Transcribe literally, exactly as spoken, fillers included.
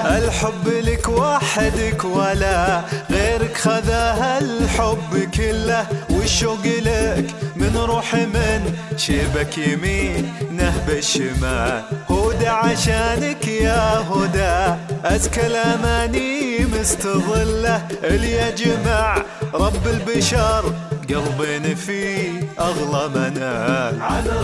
الحب لك وحدك ولا غيرك خذاها الحب كله، والشوق لك من روحي من شبك يمين نهب الشمال. هدى عشانك يا هدى أزكى الأماني مستظلة، اللي يجمع رب البشر قلبنا فيه أغلى منال.